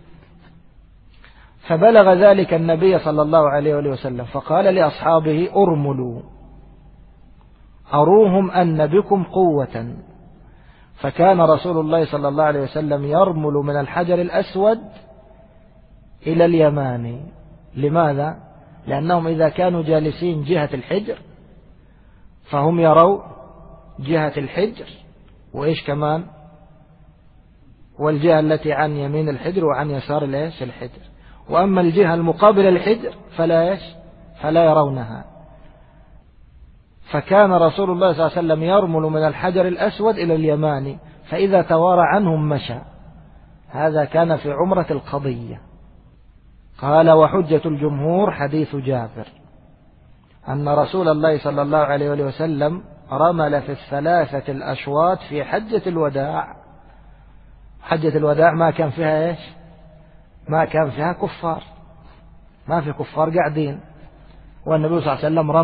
فبلغ ذلك النبي صلى الله عليه وسلم فقال لأصحابه أرملوا أروهم أن بكم قوة. فكان رسول الله صلى الله عليه وسلم يرمل من الحجر الأسود إلى اليماني. لماذا؟ لأنهم إذا كانوا جالسين جهة الحجر فهم يروا جهة الحجر، وإيش كمان، والجهة التي عن يمين الحجر وعن يسار الحجر. وأما الجهة المقابلة للحجر فلا يرونها. فكان رسول الله صلى الله عليه وسلم يرمل من الحجر الأسود إلى اليماني، فإذا توارى عنهم مشى. هذا كان في عمرة القضية. قال: وحجة الجمهور حديث جابر أن رسول الله صلى الله عليه وسلم رمل في 3 الأشواط في حجة الوداع. حجة الوداع ما كان فيها ما كان فيها كفار، ما في كفار قاعدين، والنبي صلى الله عليه وسلم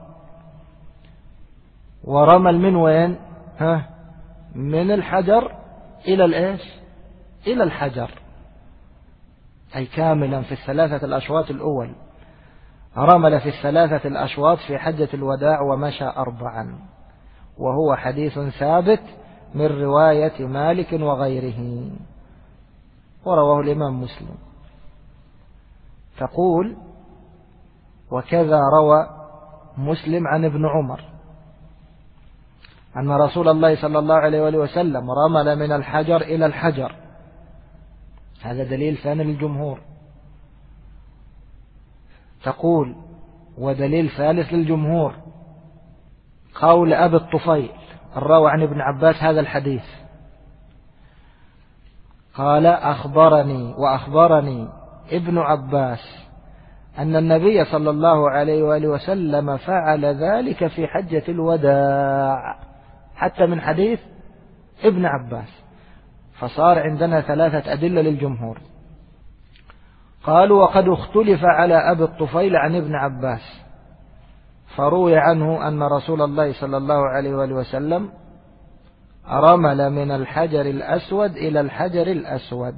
ورمل من وين؟ من الحجر إلى إلى الحجر، أي كاملا في 3 الأشواط الأول. رمل في 3 الأشواط في حجة الوداع ومشى 4، وهو حديث ثابت من رواية مالك وغيره، ورواه الإمام مسلم. تقول: وكذا روى مسلم عن ابن عمر أن رسول الله صلى الله عليه وسلم رمل من الحجر إلى الحجر. هذا دليل ثاني للجمهور. تقول: ودليل ثالث للجمهور قول أبي الطفيل الراوي عن ابن عباس هذا الحديث، قال: وأخبرني ابن عباس أن النبي صلى الله عليه وسلم فعل ذلك في حجة الوداع، حتى من حديث ابن عباس. فصار عندنا 3 أدلة للجمهور. قالوا: وقد اختلف على أبي الطفيل عن ابن عباس، فروي عنه أن رسول الله صلى الله عليه وسلم رمل من الحجر الأسود إلى الحجر الأسود.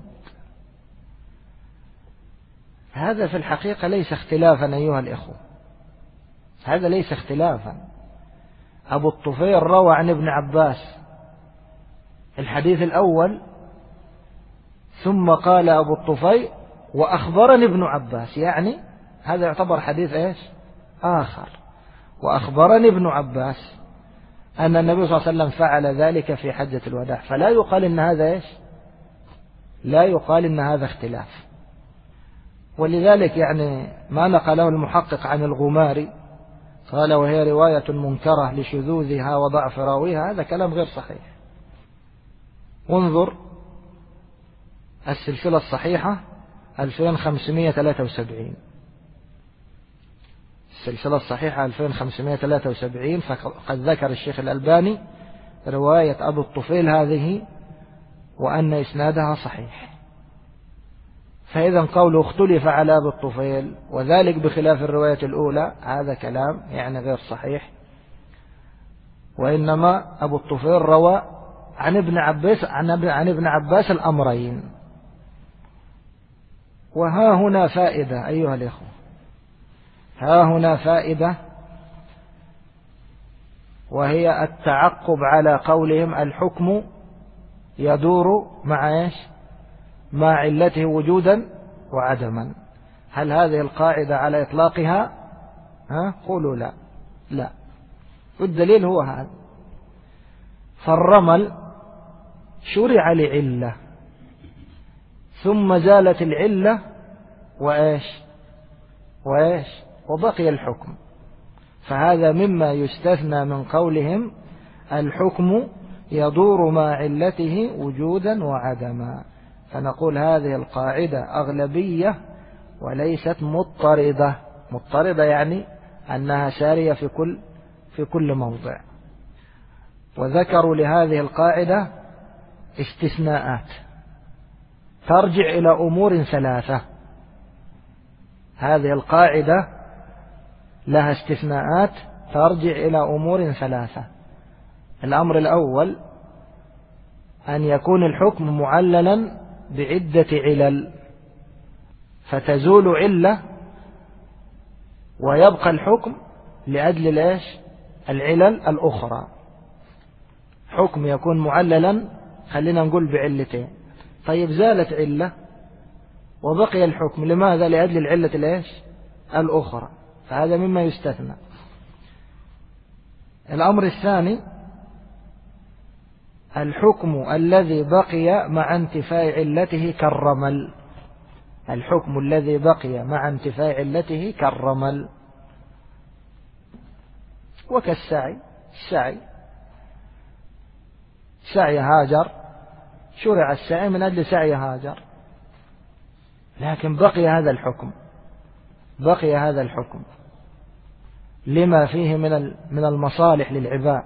هذا في الحقيقة ليس اختلافا أيها الإخوة، هذا ليس اختلافا. أبو الطفيل روى عن ابن عباس الحديث الأول، ثم قال أبو الطفيل: وأخبرني ابن عباس، يعني هذا يعتبر حديث آخر. وأخبرني ابن عباس أن النبي صلى الله عليه وسلم فعل ذلك في حجة الوداع، فلا يقال إن هذا لا يقال إن هذا اختلاف. ولذلك يعني ما نقله المحقق عن الغماري قال: وهي رواية منكرة لشذوذها وضعف راويها، هذا كلام غير صحيح. انظر السلسلة الصحيحة 2573، السلسلة الصحيحة 2573، فقد ذكر الشيخ الألباني رواية أبو الطفيل هذه وأن إسنادها صحيح. فإذا قوله اختلف على أبو الطفيل وذلك بخلاف الرواية الأولى، هذا كلام يعني غير صحيح. وإنما أبو الطفيل روى عن ابن عباس الأمرين. وها هنا فائدة أيها الإخوة، ها هنا فائدة، وهي التعقب على قولهم الحكم يدور مع علته وجودا وعدما. هل هذه القاعدة على إطلاقها؟ قولوا لا. والدليل هو هذا. فالرمل شرع لعلة، ثم زالت العلة وبقي الحكم. فهذا مما يستثنى من قولهم الحكم يدور مع علته وجودا وعدما. فنقول هذه القاعدة أغلبية وليست مضطردة. مضطردة يعني أنها سارية في كل موضع. وذكروا لهذه القاعدة استثناءات ترجع إلى أمور 3. هذه القاعدة لها استثناءات ترجع إلى أمور 3. الأمر الأول أن يكون الحكم معللا بعدة علل، فتزول علة ويبقى الحكم لأجل العلل الأخرى. حكم يكون معللا خلينا نقول بعلتين. طيب زالت علة وبقي الحكم، لماذا؟ لأجل العلة الإيش؟ الأخرى، فهذا مما يستثنى. الأمر الثاني الحكم الذي بقي مع انتفاء علته كالرمل. الحكم الذي بقي مع انتفاء علته كالرمل وكالسعي. سعي هاجر، شرع السعي من أجل سعي هاجر، لكن بقي هذا الحكم لما فيه من المصالح للعباد،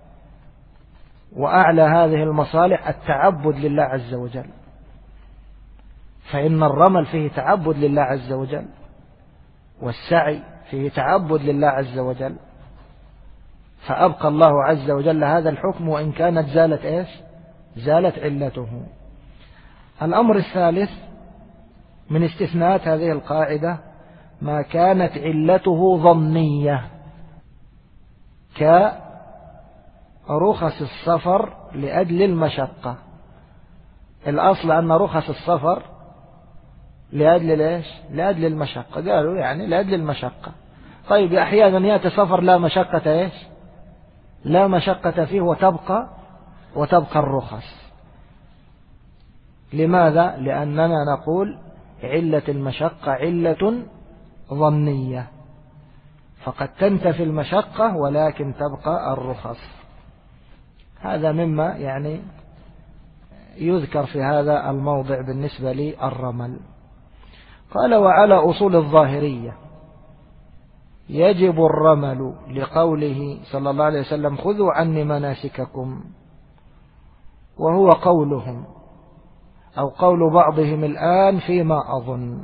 وأعلى هذه المصالح التعبد لله عز وجل، فإن الرمل فيه تعبد لله عز وجل، والسعي فيه تعبد لله عز وجل، فأبقى الله عز وجل هذا الحكم وإن كانت زالت إيش؟ زالت علته. الأمر الثالث من استثناءات هذه القاعدة ما كانت علته ظنية، كرخص السفر لأجل المشقة. الأصل أن رخص السفر لأجل إيش؟ لأجل المشقة، قالوا يعني لأجل المشقة. طيب أحيانا يأتي سفر لا مشقة إيش؟ لا مشقة فيه وتبقى الرخص. لماذا؟ لأننا نقول علة المشقة علة ظنية، فقد تنتفي المشقة ولكن تبقى الرخص. هذا مما يعني يذكر في هذا الموضع بالنسبة للرمل. قال وعلى أصول الظاهرية يجب الرمل لقوله صلى الله عليه وسلم خذوا عني مناسككم، وهو قولهم أو قول بعضهم الآن فيما أظن.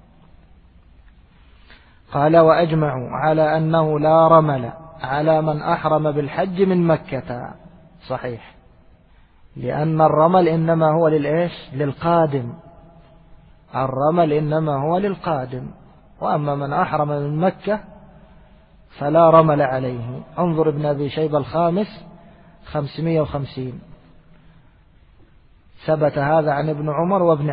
قال وأجمعوا على أنه لا رمل على من أحرم بالحج من مكة. صحيح، لأن الرمل إنما هو للإيش؟ للقادم. الرمل إنما هو للقادم، وأما من أحرم من مكة فلا رمل عليه. انظر ابن أبي شيبة الخامس 550. ثبت هذا عن ابن عمر وابن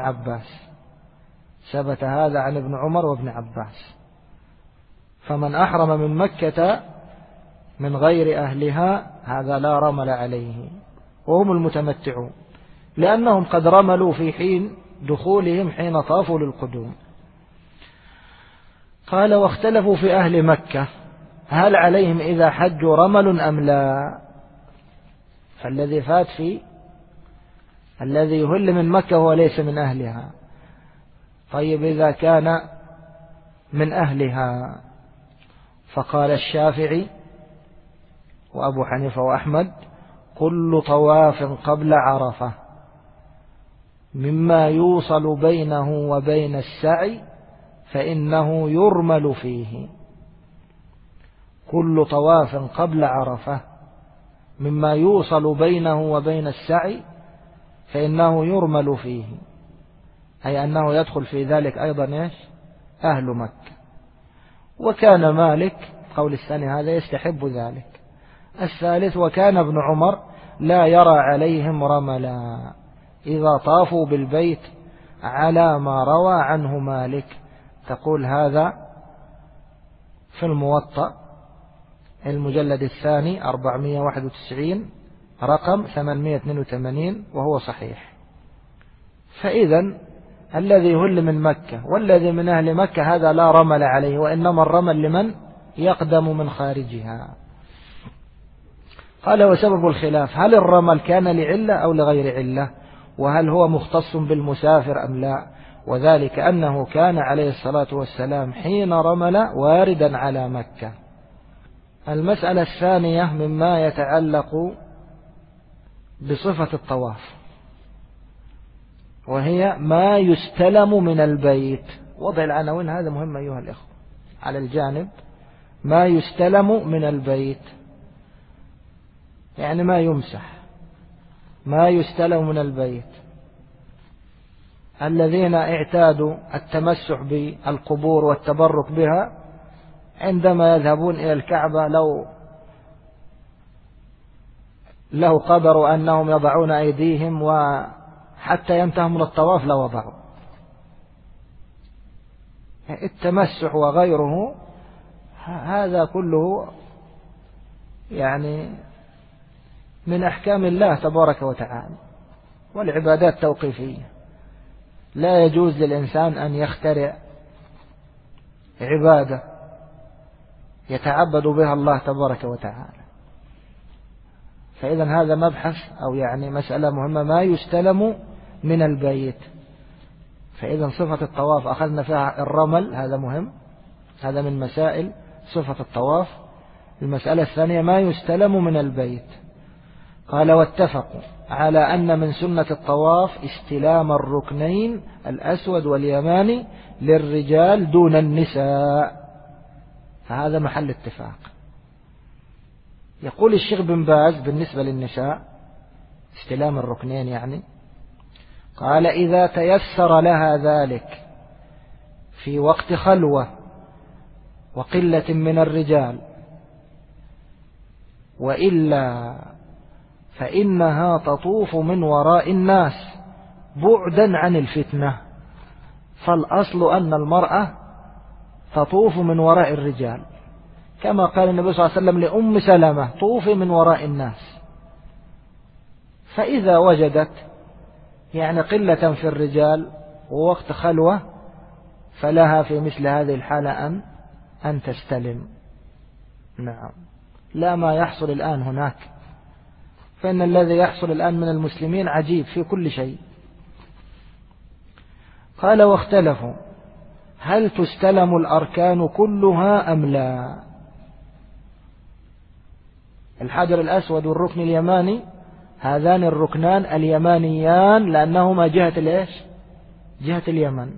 عباس. فمن أحرم من مكة من غير أهلها هذا لا رمل عليه، وهم المتمتعون، لأنهم قد رملوا في حين دخولهم حين طافوا للقدوم. قال واختلفوا في أهل مكة هل عليهم إذا حجوا رمل أم لا. فالذي فات في الذي يهل من مكة هو ليس من أهلها. طيب إذا كان من أهلها، فقال الشافعي وأبو حنيفة وأحمد كل طواف قبل عرفة مما يوصل بينه وبين السعي فإنه يرمل فيه. كل طواف قبل عرفة مما يوصل بينه وبين السعي فإنه يرمل فيه، أي أنه يدخل في ذلك أيضا إيش؟ أهل مكة. وكان مالك قول الثاني هذا يستحب ذلك. الثالث وكان ابن عمر لا يرى عليهم رملا إذا طافوا بالبيت على ما روى عنه مالك. تقول هذا في الموطأ المجلد الثاني 491 رقم 882 وهو صحيح. فإذا الذي يهل من مكة والذي من أهل مكة هذا لا رمل عليه، وإنما الرمل لمن يقدم من خارجها. قال وسبب الخلاف هل الرمل كان لعلة أو لغير علة، وهل هو مختص بالمسافر أم لا. وذلك أنه كان عليه الصلاة والسلام حين رمل واردا على مكة. المسألة الثانية مما يتعلق بصفة الطواف، وهي ما يستلم من البيت. وضع العناوين هذا مهم أيها الإخوة على الجانب. ما يستلم من البيت يعني ما يمسح، ما يستلم من البيت. الذين اعتادوا التمسح بالقبور والتبرك بها لو قدروا أنهم يضعون أيديهم وحتى ينتهوا من الطواف لوضعوا. التمسح وغيره هذا كله يعني من أحكام الله تبارك وتعالى، والعبادات توقيفية، لا يجوز للإنسان أن يخترع عبادة يتعبد بها الله تبارك وتعالى. فإذا هذا مبحث أو يعني مسألة مهمة، ما يستلم من البيت. فإذا صفة الطواف أخذنا فيها الرمل، هذا مهم، هذا من مسائل صفة الطواف. المسألة الثانية ما يستلم من البيت. قال واتفقوا على أن من سنة الطواف استلام الركنين الأسود واليماني للرجال دون النساء، فهذا محل اتفاق. يقول الشيخ بن باز بالنسبة للنساء استلام الركنين يعني، قال إذا تيسر لها ذلك في وقت خلوة وقلة من الرجال، وإلا فإنها تطوف من وراء الناس بعدا عن الفتنة. فالأصل أن المرأة تطوف من وراء الرجال، كما قال النبي صلى الله عليه وسلم لأم سلمة طوفي من وراء الناس. فإذا وجدت يعني قلة في الرجال ووقت خلوة فلها في مثل هذه الحالة أن تستلم. نعم، لا ما يحصل الآن هناك، فإن الذي يحصل الآن من المسلمين عجيب في كل شيء. قال واختلفوا هل تستلم الأركان كلها أم لا. الحجر الأسود والركن اليماني هذان الركنان اليمانيان لأنهما جهة الإيش؟ جهة اليمن.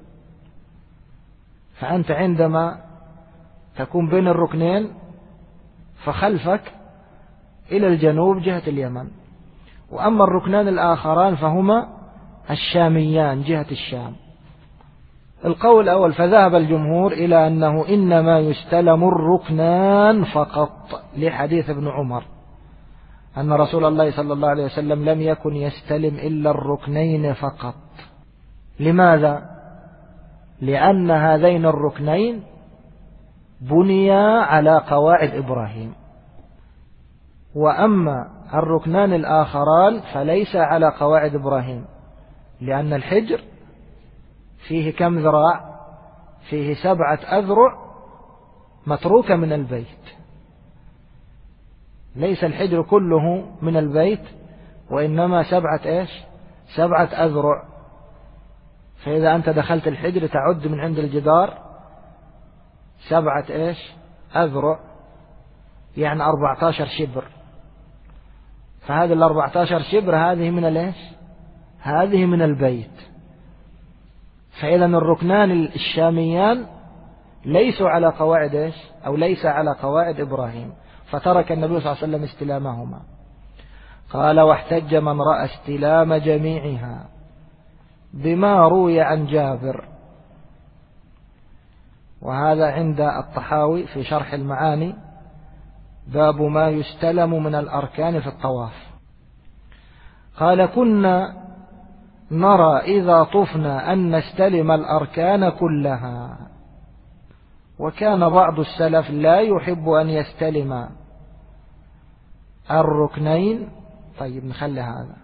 فأنت عندما تكون بين الركنين فخلفك إلى الجنوب جهة اليمن، وأما الركنان الآخران فهما الشاميان جهة الشام. القول الأول فذهب الجمهور إلى أنه إنما يستلم الركنان فقط، لحديث ابن عمر أن رسول الله صلى الله عليه وسلم لم يكن يستلم إلا الركنين فقط. لماذا؟ لأن هذين الركنين بنيا على قواعد إبراهيم، وأما الركنان الآخران فليس على قواعد إبراهيم، لأن الحجر فيه كم ذراع؟ فيه 7 أذرع متروكة من البيت، ليس الحجر كله من البيت، وإنما 7 أذرع. فإذا أنت دخلت الحجر تعد من عند الجدار 7 أذرع، يعني 14 شبر. فهذه 14 شبر هذه من هذه من البيت. فإذا الركنان الشاميان ليسوا على قواعد أو ليس على قواعد إبراهيم، فترك النبي صلى الله عليه وسلم استلامهما. قال واحتج من رأى استلام جميعها بما روي عن جابر، وهذا عند الطحاوي في شرح المعاني، باب ما يستلم من الأركان في الطواف. قال كنا نرى إذا طفنا أن نستلم الأركان كلها، وكان بعض السلف لا يحب أن يستلم الركنين. طيب نخلي هذا،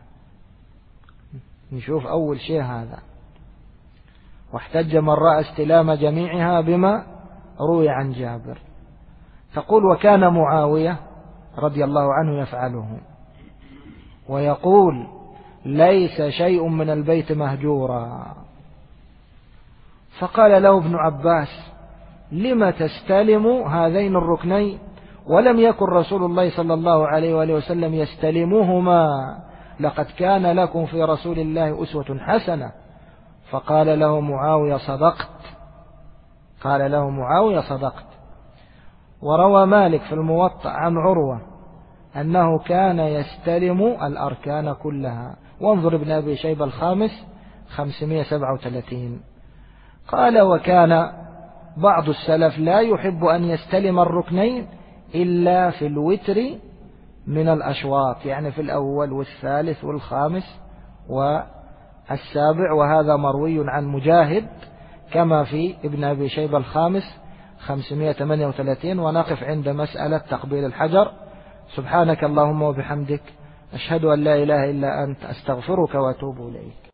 نشوف أول شيء هذا. واحتج من رأى استلام جميعها بما روي عن جابر. تقول وكان معاوية رضي الله عنه يفعله، ويقول ليس شيء من البيت مهجورا. فقال له ابن عباس لم تستلم هذين الركنين ولم يكن رسول الله صلى الله عليه وآله وسلم يستلمهما، لقد كان لكم في رسول الله أسوة حسنة. فقال له معاوية صدقت، قال له معاوية صدقت. وروى مالك في الموطأ عن عروة أنه كان يستلم الأركان كلها. وانظر ابن أبي شيبة الخامس 537. قال وكان بعض السلف لا يحب أن يستلم الركنين إلا في الوتر من الأشواط، يعني في الأول والثالث والخامس والسابع، وهذا مروي عن مجاهد كما في ابن أبي شيبة الخامس 538. ونقف عند مسألة تقبيل الحجر. سبحانك اللهم وبحمدك، أشهد أن لا إله إلا أنت، أستغفرك وأتوب إليك.